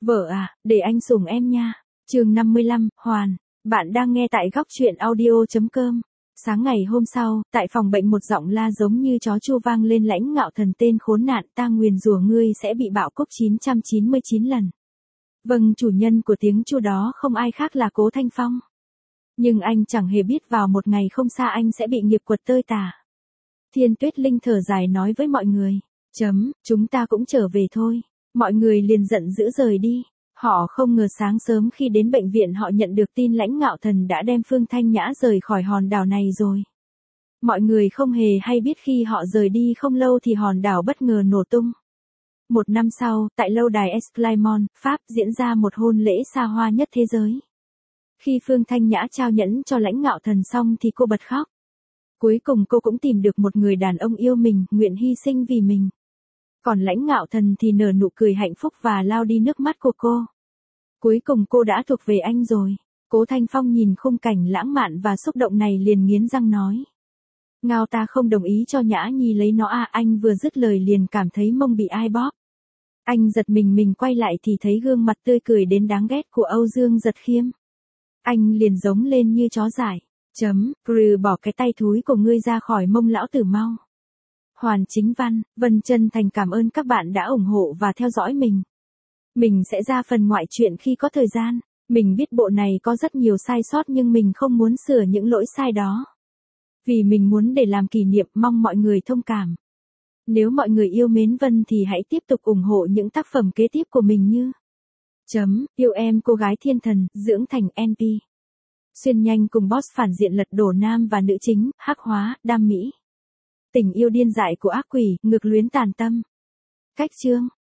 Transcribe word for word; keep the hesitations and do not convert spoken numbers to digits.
Vợ à, để anh sủng em nha. Chương năm mươi lăm, Hoàn. Bạn đang nghe tại góc truyện audio chấm com. Sáng ngày hôm sau, tại phòng bệnh một giọng la giống như chó chu vang lên. Lãnh Ngạo Thần tên khốn nạn, ta nguyền rủa ngươi sẽ bị bạo cúc chín trăm chín mươi chín lần. Vâng, chủ nhân của tiếng chu đó không ai khác là Cố Thanh Phong. Nhưng anh chẳng hề biết vào một ngày không xa anh sẽ bị nghiệp quật tơi tả. Thiên Tuyết Linh thở dài nói với mọi người. Chấm, chúng ta cũng trở về thôi. Mọi người liền giận dữ rời đi. Họ không ngờ sáng sớm khi đến bệnh viện họ nhận được tin Lãnh Ngạo Thần đã đem Phương Thanh Nhã rời khỏi hòn đảo này rồi. Mọi người không hề hay biết khi họ rời đi không lâu thì hòn đảo bất ngờ nổ tung. Một năm sau, tại lâu đài Esclaimont, Pháp diễn ra một hôn lễ xa hoa nhất thế giới. Khi Phương Thanh Nhã trao nhẫn cho Lãnh Ngạo Thần xong thì cô bật khóc. Cuối cùng cô cũng tìm được một người đàn ông yêu mình, nguyện hy sinh vì mình. Còn Lãnh Ngạo Thần thì nở nụ cười hạnh phúc và lau đi nước mắt của cô. Cuối cùng cô đã thuộc về anh rồi. Cố Thanh Phong nhìn khung cảnh lãng mạn và xúc động này liền nghiến răng nói. Ngao ta không đồng ý cho Nhã Nhi lấy nó à. Anh vừa dứt lời liền cảm thấy mông bị ai bóp. Anh giật mình mình quay lại thì thấy gương mặt tươi cười đến đáng ghét của Âu Dương Giật Khiêm. Anh liền giống lên như chó dại. Chấm, Prư bỏ cái tay thúi của ngươi ra khỏi mông lão tử mau. Hoàn Chính Văn, Vân chân thành cảm ơn các bạn đã ủng hộ và theo dõi mình. Mình sẽ ra phần ngoại truyện khi có thời gian. Mình biết bộ này có rất nhiều sai sót nhưng mình không muốn sửa những lỗi sai đó. Vì mình muốn để làm kỷ niệm, mong mọi người thông cảm. Nếu mọi người yêu mến Vân thì hãy tiếp tục ủng hộ những tác phẩm kế tiếp của mình như Chấm, Yêu em cô gái thiên thần, dưỡng thành en pê. Xuyên nhanh cùng boss phản diện lật đổ nam và nữ chính, hắc hóa, đam mỹ. Tình yêu điên dại của ác quỷ, ngược luyến tàn tâm. Cách chương.